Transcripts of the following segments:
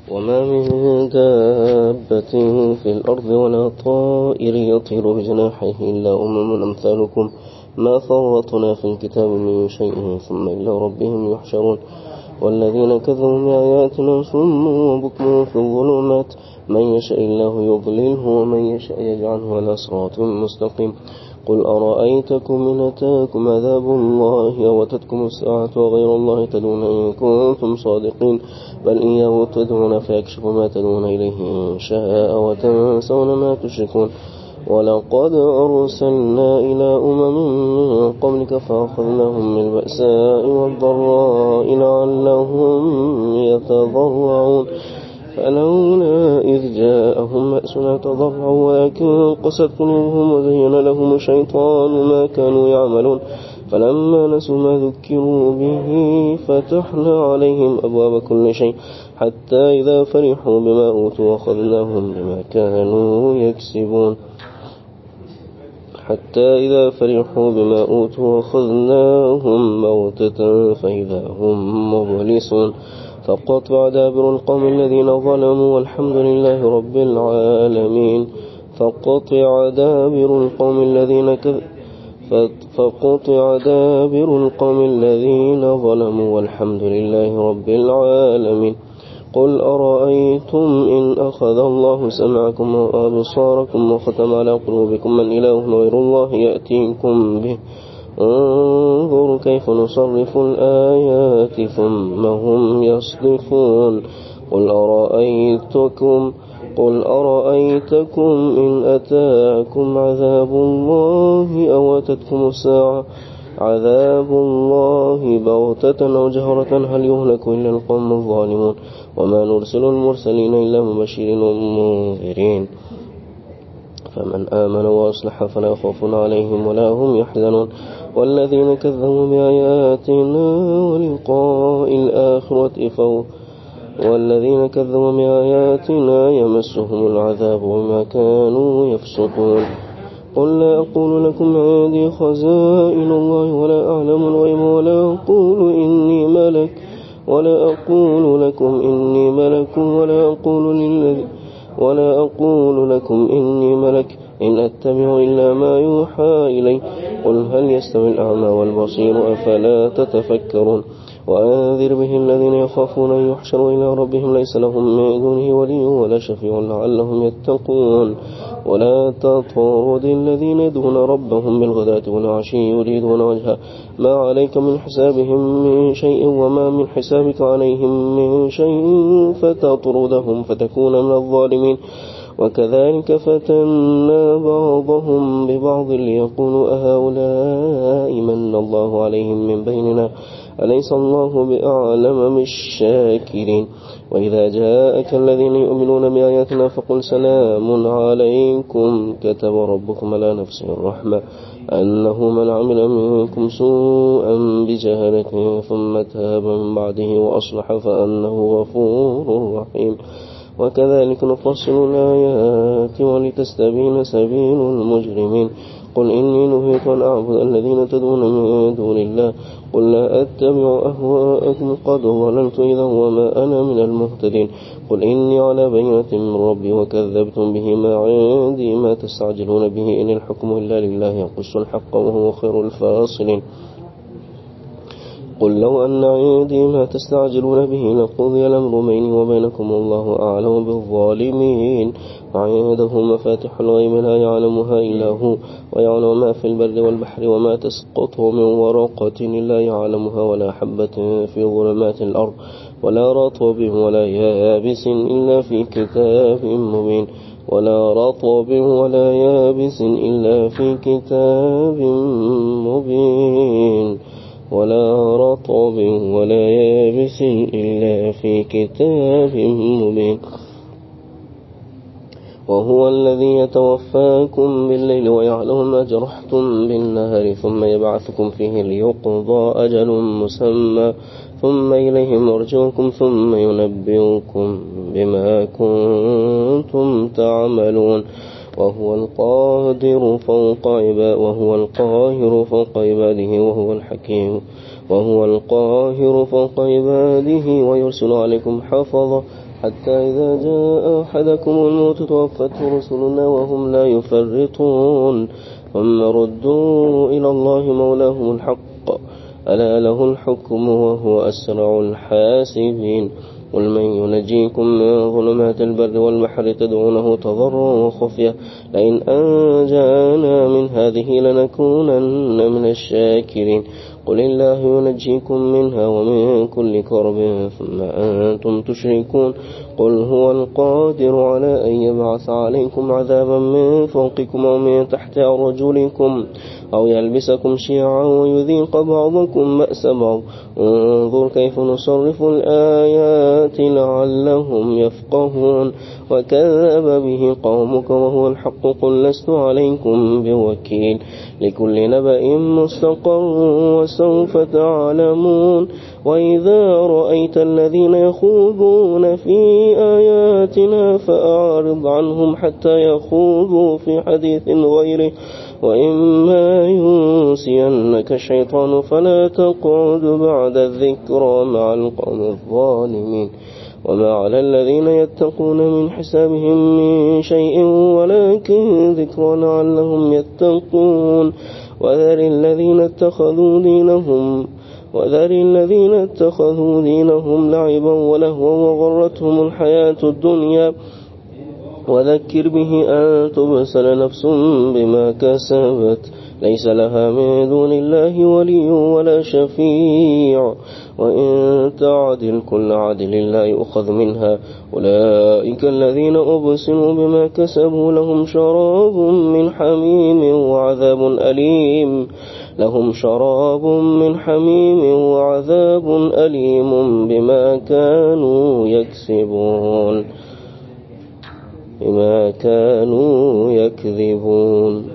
وما من دابة في الأرض ولا طائر يطير بجناحيه إلا أمم أمثالكم ما فرطنا في الكتاب من شيء ثم إلى ربهم يحشرون والذين كذبوا بآياتنا صم وبكم في الظلمات من يشاء الله يضلله ومن يشاء يجعله على صراط مستقيم قل أرأيتكم إن أتاكم عذاب الله أو أتتكم الساعة وغير الله تدعون إن كنتم صادقين بل إياه تدعون فيكشف ما تدعون إليه إن شاء وتنسون ما تشركون ولقد أرسلنا إلى من قبلك فأخذناهم بالبأساء والضراء لعلهم يتضرعون فلولا إذ جاءهم بأسنا تضرعوا ولكن قست قلوبهم وزين لهم الشيطان ما كانوا يعملون فلما نسوا ما ذكروا به فتحنا عليهم أبواب كل شيء حتى إذا فرحوا بما أوتوا أخذناهم بما كانوا يكسبون أخذناهم بغتة فإذا هم مبلسون فقطع دابر القوم الذين ظلموا والحمد لله رب العالمين فقطع دابر القوم الذين ظلموا والحمد لله رب العالمين قل أرأيتم إن أخذ الله سمعكم وأبصاركم وختم على قلوبكم من إله غير الله يأتيكم به انظروا كيف نصرف الآيات ثم هم يصدفون قل أرأيتكم إن أتاكم عذاب الله أو أتتكم الساعة عذاب الله بغتة أو جهرة هل يهلك إلا القوم الظالمون وما نرسل المرسلين إلا مبشرين ومنذرين فمن آمن وأصلح فلا خوف عليهم ولا هم يحزنون والذين كذبوا بآياتنا يمسهم العذاب وما كانوا يفسقون قل لا أقول لكم عندي خزائن الله ولا أعلم الغيب ولا أقول لكم إني ملك إن أتبع إلا ما يوحى إلي قل هل يستوي الأعمى والبصير أفلا تتفكرون وأنذر به الذين يخافون أن يحشروا إلى ربهم ليس لهم من دونه ولي ولا شفيع لعلهم يتقون ولا تطرد الذين يدعون ربهم بالغداة والعشي يريدون وجهه ما عليك من حسابهم من شيء وما من حسابك عليهم من شيء فتطردهم فتكون من الظالمين وكذلك فتنا بعضهم ببعض ليقولوا أهؤلاء من الله عليهم من بيننا أليس الله بأعلم بالشاكرين وإذا جاءك الذين يؤمنون بآياتنا فقل سلام عليكم كتب ربكم على نفسه الرحمة أنه من عمل منكم سوءا بجهالة ثم تاب من بعده وأصلح فأنه غفور رحيم وكذلك نفصل الآيات ولتستبين سبيل المجرمين قل إني نهيت أن أعبد الذين تدعون من دون الله قل لا أتبع أهواءكم قد ضللت إذا وما أنا من المهتدين قل إني على بينة من ربي وكذبتم به ما عندي ما تستعجلون به إن الحكم إلا لله يقص الحق وهو خير الفاصلين قل لو أن عندي ما تستعجلون به لقضي الأمر بيني وبينكم والله أعلم بالظالمين وعنده مفاتح الغيب لا يعلمها إلا هو ويعلم ما في البر والبحر وما تسقط من ورقة إلا يعلمها ولا حبة في ظلمات الأرض ولا رطب ولا يابس إلا في كتاب مبين وهو الذي يتوفاكم بالليل ويعلم ما جرحتم بالنهار ثم يبعثكم فيه ليقضى أجل مسمى ثم إليه مرجعكم ثم ينبئكم بما كنتم تعملون وهو القاهر فوق عباده وهو وهو القاهر فوق عباده ويرسل عليكم حفظا حتى إذا جاء أحدكم الموت توفته رسلنا وهم لا يفرطون ثم ردوا إلى الله مولاهم الحق ألا له الحكم وهو أسرع الحاسبين قل من ينجيكم من ظلمات البر والبحر تدعونه تضرعا وخفية لئن أنجانا من هذه لنكونن من الشاكرين قل الله ينجيكم منها ومن كل كرب ثم أنتم تشركون قل هو القادر على أن يبعث عليكم عذابا من فوقكم أو من تحت أرجلكم أو يلبسكم شيعا ويذيق بعضكم بأس بعض انظر كيف نصرف الآيات لعلهم يفقهون وكذب به قومك وهو الحق قل لست عليكم بوكيل لكل نبأ مستقر وسوف تعلمون وإذا رأيت الذين يخوضون في آياتنا فأعرض عنهم حتى يخوضوا في حديث غيره وإما ينسينك الشيطان فلا تقعد بعد الذكرى مع القوم الظالمين وما على الذين يتقون من حسابهم من شيء ولكن ذكرى لعلهم يتقون وذر الذين اتخذوا دينهم لعبا ولهوا وغرتهم الحياة الدنيا وذكر به أن تبسل نفس بما كسبت ليس لها من دون الله ولي ولا شفيع وإن تعدل كل عدل لا يؤخذ منها أولئك الذين أبسلوا بما كسبوا لهم شراب من حميم وعذاب أليم بما كانوا يكذبون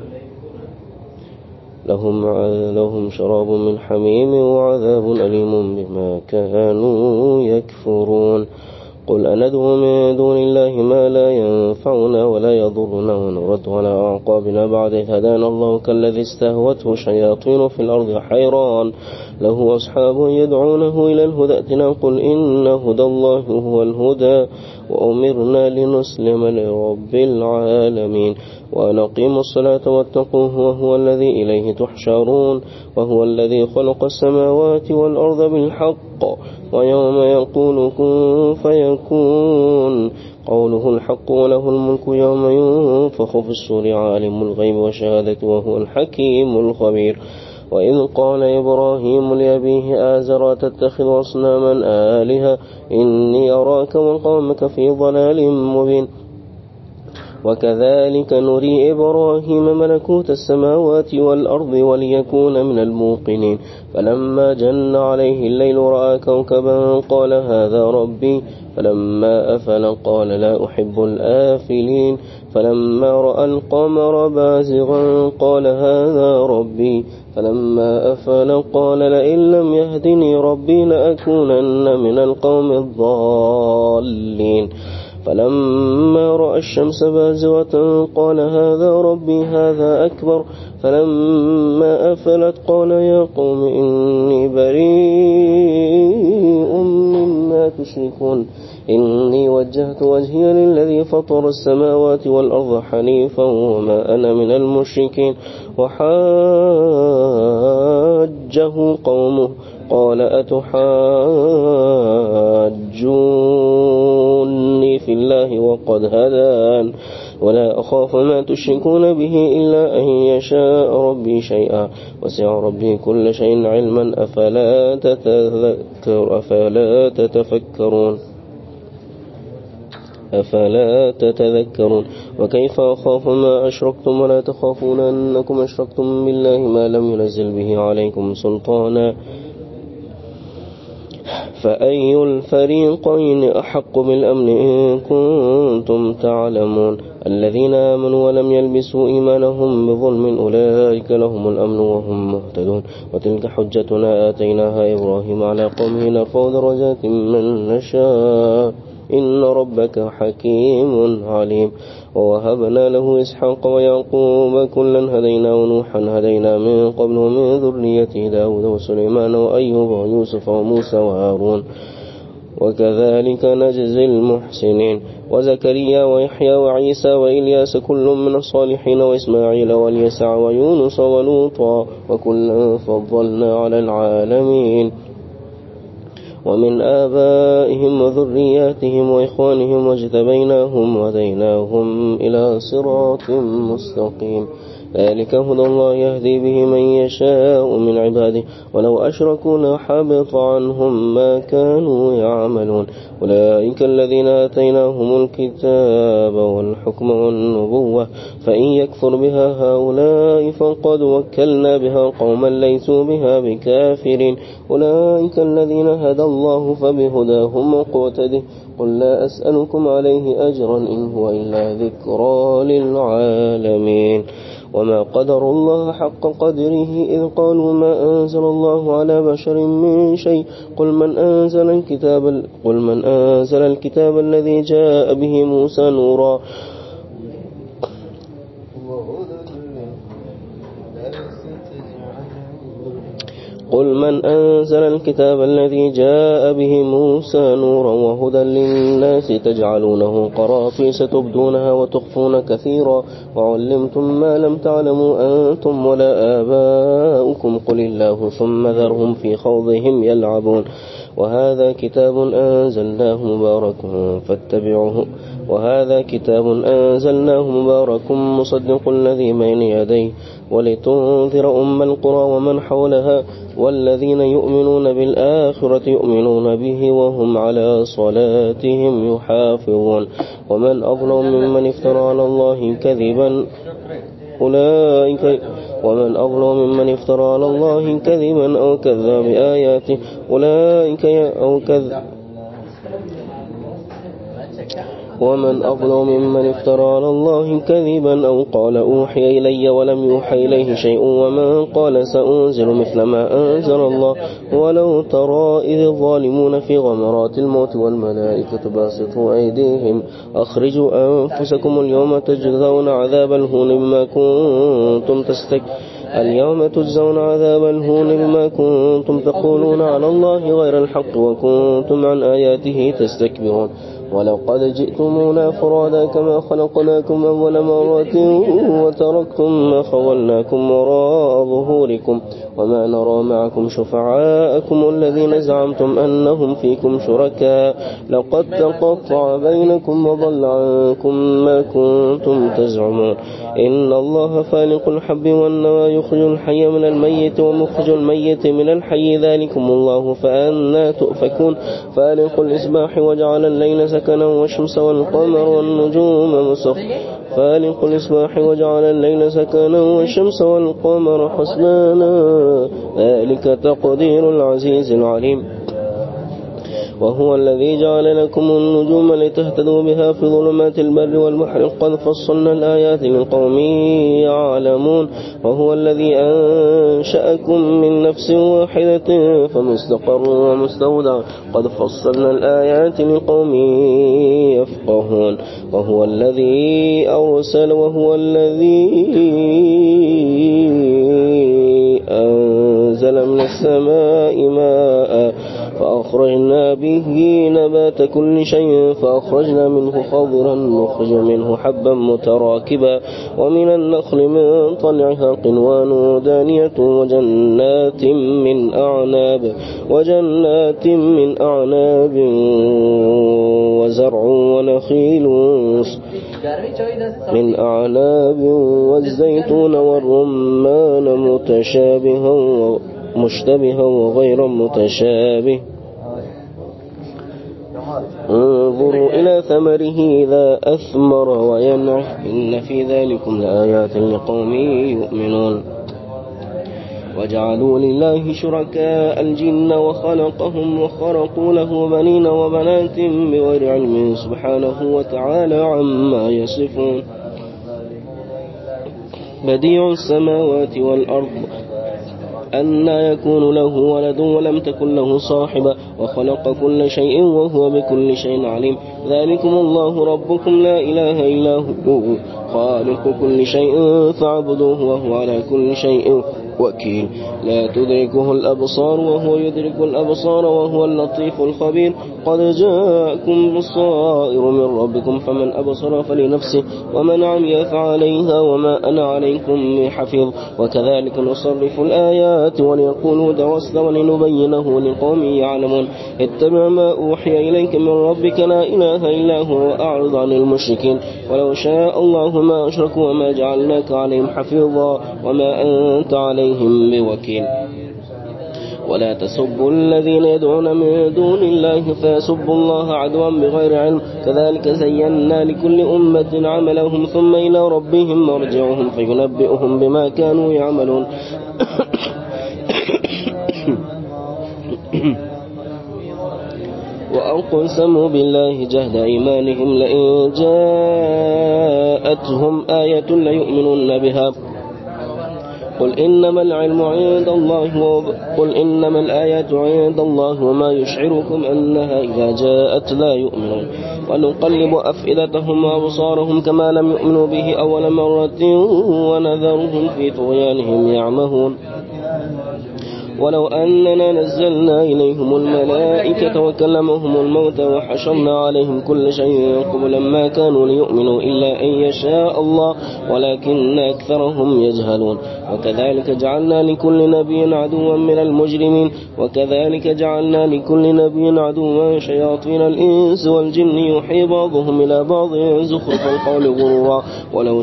لهم شراب من حميم وعذاب أليم بما كانوا يكفرون قل أندعو من دون الله ما لا ينفعنا ولا يضرنا ونرد على أعقابنا بعد إذ هدانا الله كالذي استهوته الشياطين في الأرض حيران له أصحاب يدعونه إلى الهدى ائتنا قل إن هدى الله هو الهدى وأمرنا لنسلم لرب العالمين ونقيم الصلاة واتقوه وهو الذي إليه تحشرون وهو الذي خلق السماوات والأرض بالحق ويوم يقول كن فيكون قوله الحق وله الملك يوم ينفخ في الصور عالم الغيب والشهادة وهو الحكيم الخبير وإذ قال إبراهيم لأبيه آزر تتخذ أصناما آلهة إني أراك وقومك في ضلال مبين وكذلك نري إبراهيم ملكوت السماوات والأرض وليكون من الموقنين فلما جن عليه الليل رأى كوكبا قال هذا ربي فلما أفل قال لا أحب الآفلين فلما رأى القمر بازغا قال هذا ربي فلما أفل قال لئن لم يهدني ربي لأكونن من القوم الضالين فلما رأى الشمس بازغة قال هذا ربي هذا أكبر فلما أفلت قال يا قوم إني بريء مما تشركون إني وجهت وجهي للذي فطر السماوات والأرض حنيفا وما أنا من المشركين وحاجه قومه قال أتحاجوني في الله وقد هدان ولا أخاف ما تشركون به إلا أن يشاء ربي شيئا وسع ربي كل شيء علما أفلا تتذكرون وكيف أخاف ما أشركتم ولا تخافون أنكم أشركتم بالله ما لم ينزل به عليكم سلطانا فأي الفريقين أحق بالأمن إن كنتم تعلمون الذين آمنوا ولم يلبسوا إيمانهم بظلم أولئك لهم الأمن وهم مهتدون وتلك حجتنا آتيناها إبراهيم على قومه نرفع درجات من نشاء إن ربك حكيم عليم. ووهبنا له إسحاق ويعقوب كلا هدينا ونوحا هدينا من قبل ومن ذريته داود وسليمان وأيوب ويوسف وموسى وهارون وكذلك نجزي المحسنين. وزكريا ويحيى وعيسى وإلياس كل من الصالحين وإسماعيل واليسع ويونس ولوطا وكلا فضلنا على العالمين. ومن آبائهم وذرياتهم وإخوانهم واجتبيناهم وهديناهم إلى صراط مستقيم. ذلك هدى الله يهدي به من يشاء من عباده ولو أشركوا لحبط عنهم ما كانوا يعملون. أولئك الذين آتيناهم الكتاب والحكم والنبوة فإن يكفر بها هؤلاء فقد وكلنا بها قوما ليسوا بها بكافرين. أولئك الذين هدى الله فبهداهم مقتده. قل لا أسألكم عليه أجرا إن هو إلا ذكرى للعالمين. وما قدر الله حق قدره إذ قالوا ما أنزل الله على بشر من شيء. قل من أنزل الكتاب الذي جاء به موسى نورا وهدى للناس تجعلونه قراطيس تبدونها وتخفون كثيرا وعلمتم ما لم تعلموا أنتم ولا آباؤكم قل الله ثم ذرهم في خوضهم يلعبون. وهذا كتاب أنزلناه مبارك مصدق الذي بين يديه ولتنذر أم القرى ومن حولها والذين يؤمنون بالآخرة يؤمنون به وهم على صلاتهم يحافظون. ومن أظلم ممن افترى على الله كذبا أو كذب بآياته ومن أظلم ممن افترى على الله كذبا أو قال أوحي إلي ولم يوحى إليه شيء ومن قال سأنزل مثل ما أنزل الله. ولو ترى إذ الظالمون في غمرات الموت والملائكة باسطوا أيديهم أخرجوا أنفسكم اليوم تجزون عذاب الهون بما كنتم تقولون على الله غير الحق وكنتم عن آياته تستكبرون. ولقد جئتمونا فرادا كما خلقناكم أول مرة وتركتم ما خولناكم وراء ظهوركم وما نرى معكم شفعاءكم الذين زعمتم أنهم فيكم شركاء لقد تقطع بينكم وضل عنكم ما كنتم تزعمون. إن الله فالق الحب والنوى يخرج الحي من الميت ومخرج الميت من الحي ذلكم الله فأنا تؤفكون. فالق الإصباح وجعل الليل سكنا والشمس والقمر حسبانا ذلك تقدير العزيز العليم. وهو الذي جعل لكم النجوم لتهتدوا بها في ظلمات البر والبحر قد فصلنا الآيات لقوم يعلمون. وهو الذي أنشأكم من نفس واحدة فمستقر ومستودع قد فصلنا الآيات لقوم يفقهون. وهو الذي أنزل من السماء ماء فأخرجنا به نبات كل شيء فأخرجنا منه خضرا نخرج منه حبا متراكبا ومن النخل من طلعها قنوان دانية وجنات من أعناب وزرع ونخيل من أعناب والزيتون والرمان مشتبها وغير متشابه انظروا إلى ثمره إذا أثمر وينعه إن في ذلكم لآيات لقوم يؤمنون. وجعلوا لله شركاء الجن وخلقهم وخرقوا له بنين وبنات بغير علم سبحانه وتعالى عما يصفون. بديع السماوات والأرض أنى يكون له ولد ولم تكن له صاحبة وخلق كل شيء وهو بكل شيء عليم. ذلكم الله ربكم لا إله إلا هو خالق كل شيء فاعبدوه وهو على كل شيء وكيل. لا تدركه الأبصار وهو يدرك الأبصار وهو اللطيف الخبير. قد جاءكم بصائر من ربكم فمن أبصر فلنفسه ومن عمي فعليها وما أنا عليكم بحفيظ. وكذلك نصرف الآيات وليقولوا درست ولنبينه لقوم يعلمون. اتبع ما أوحي إليك من ربك لا إله إلا هو وأعرض عن المشركين. ولو شاء الله ما أشركوا وما جعلناك عليهم حفيظا وما أنت عليهم بوكيل. ولا تسبوا الذين يدعون من دون الله فيسبوا الله عدوا بغير علم. كذلك زينا لكل أمة عملهم ثم إلى ربهم مرجعهم فينبئهم بما كانوا يعملون. وأقسموا بالله جهد أيمانهم لئن جاءتهم آية ليؤمنون بها. قل إنما العلم عند الله قل إنما الآيات عند الله وما يشعركم أنها إذا جاءت لا يؤمنون. ونقلب أفئدتهم وأبصارهم كما لم يؤمنوا به أول مرة ونذرهم في طغيانهم يعمهون. ولو أننا نزلنا إليهم الملائكة وكلمهم الموتى وحشرنا عليهم كل شيء قبلا ما كانوا ليؤمنوا إلا أن يشاء الله ولكن أكثرهم يجهلون. وكذلك جعلنا لكل نبي عدوا من المجرمين. وكذلك جعلنا لكل نبي عدوا شياطين الإنس والجن يوحي بعضهم إلى بعض زخرف القول غرورا. ولو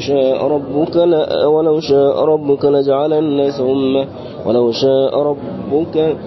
شاء ربك لجعل الناس أمة ولو شاء ربك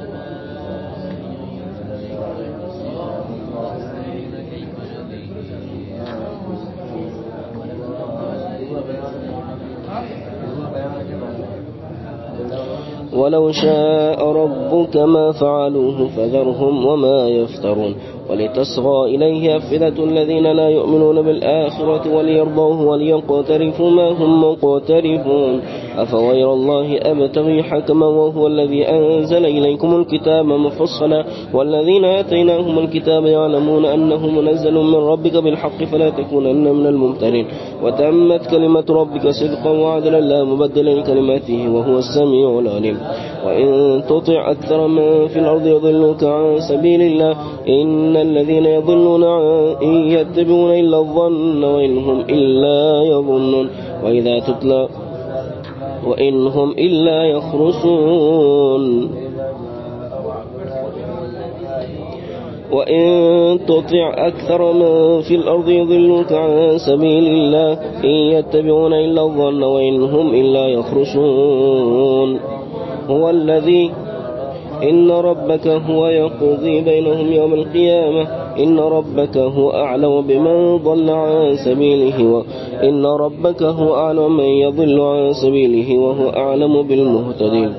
ما فعلوه فذرهم وما يفترون. ولتصغى إليه أفئدة الذين لا يؤمنون بالآخرة وليرضوه وليقترفوا ما هم مقترفون. أفغير الله أبتغي حكما وهو الذي أنزل إليكم الكتاب مفصلا والذين آتيناهم الكتاب يعلمون أنه منزل من ربك بالحق فلا تكونن من الممترين. وتمت كلمة ربك صدقا وعدلا لا مبدل لكلماته وهو السميع العليم. وإن تطع أكثر من في الأرض يضلوك عن سبيل الله إن الذين يضلون إن يتبعون إلا الظن وإنهم إلا يظنون وإذا تتلى وإنهم إلا يخرصون. وإن تطع أكثر من في الأرض يضلوك عن سبيل الله إن يتبعون إلا الظن وإنهم إلا يخرصون. هو الذي إن ربك هو يقضي بينهم يوم القيامة إن ربك هو أعلم بمن ضل عن سبيله وإن ربك هو أعلم من يضل عن سبيله وهو أعلم بالمهتدين.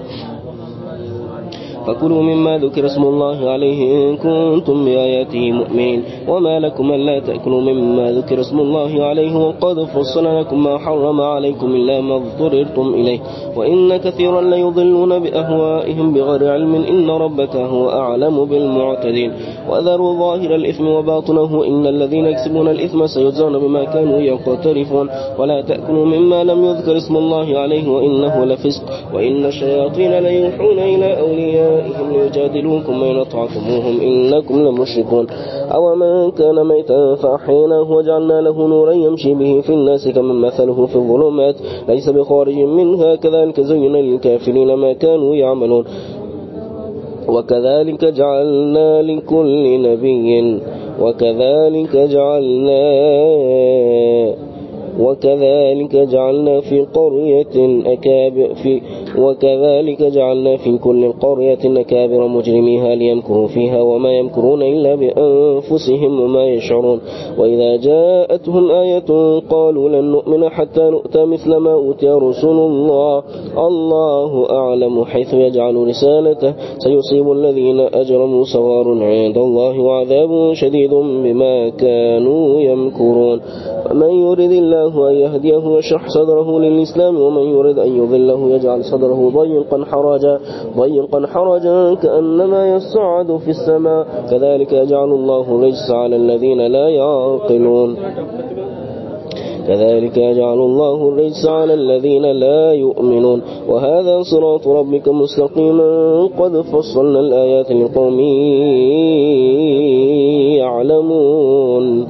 فكلوا مما ذكر اسم الله عليه إن كنتم بآياته مؤمنين. وما لكم ألا تأكلوا مما ذكر اسم الله عليه وقد فصل لكم ما حرم عليكم إلا ما اضطررتم إليه وإن كثيرا ليضلون بأهوائهم بغير علم إن ربك هو أعلم بالمعتدين. وذروا ظاهر الإثم وباطنه إن الذين يكسبون الإثم سيجزون بما كانوا يقترفون. ولا تأكلوا مما لم يذكر اسم الله عليه وإنه لفسق وإن الشياطين ليوحون إلى أوليائهم ليجادلوكم وإن أطعتموهم إنكم لمشركون. أو من كان ميتا فأحييناه وجعلنا له نورا يمشي به في الناس كمن مثله في الظلمات ليس بخارج منها كذلك زين للكافرين ما كانوا يعملون. وكذلك جعلنا لكل نبي وكذلك جعلنا في كل قرية أكابر مجرميها ليمكروا فيها وما يمكرون إلا بأنفسهم وما يشعرون. وإذا جاءتهم آية قالوا لن نؤمن حتى نؤتى مثل ما أوتي رسل الله أعلم حيث يجعل رسالته سيصيب الذين أجرموا صغار عند الله وعذاب شديد بما كانوا يمكرون. ومن يرد الله الله أن يهديه يشرح صدره للإسلام ومن يرد أن يضله يجعل صدره ضيقا حرجا كأنما يصعد في السماء كذلك يجعل الله الرجس على الذين لا يعقلون يؤمنون وهذا صراط ربك مستقيما قد فصلنا الآيات لقوم يعلمون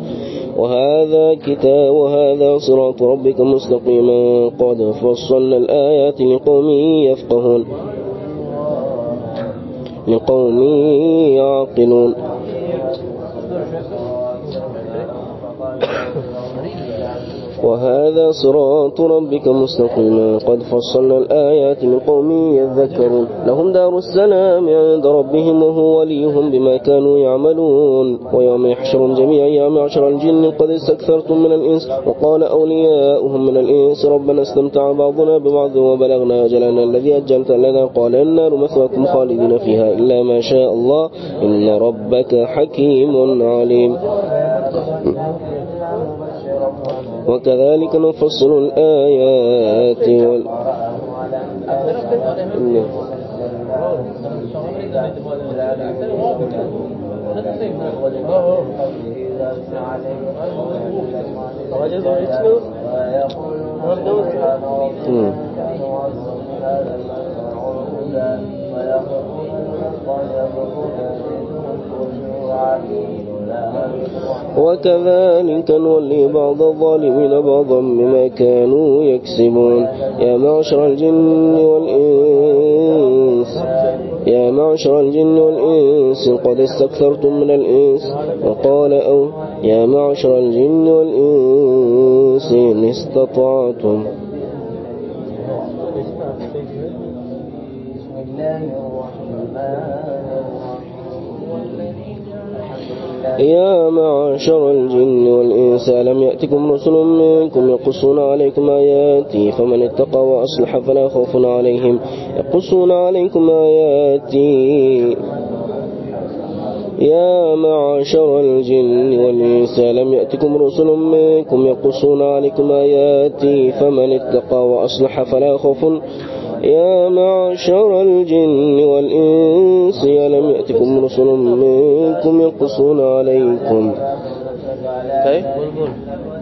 وهذا صراط ربك مستقيما قد فصلنا الآيات لقوم يفقهون لقوم يعقلون وهذا صراط ربك مستقيما قد فصلنا الآيات لقوم يذكرون لهم دار السلام عند ربهم وهو وليهم بما كانوا يعملون ويوم يحشرهم جميعا يا معشر الجن قد استكثرتم من الإنس وقال أولياؤهم من الإنس ربنا استمتع بعضنا ببعض وبلغنا أجلنا الذي أجلت لنا قال النار مثواكم خالدين فيها إلا ما شاء الله إن ربك حكيم عليم وكذلك نفصل الآيات وكذلك نولي بعض الظالمين بعضا بما كانوا يكسبون يا معشر الجن والإنس قد استكثرتم من الإنس وقال يا معشر الجن والإنس إن استطعتم يا معشر الجن والإنس ألم يأتكم رسل منكم يقصون عليكم آياتي فمن اتقى وأصلح فلا خوف عليهم يقصون عليكم آياتي يا معشر الجن والإنس ألم يأتكم رسل منكم يقصون عليكم آياتي فمن اتقى وأصلح فلا خوف يا معشر الجن والإنس ألم يأتكم رسل منكم يقصون عليكم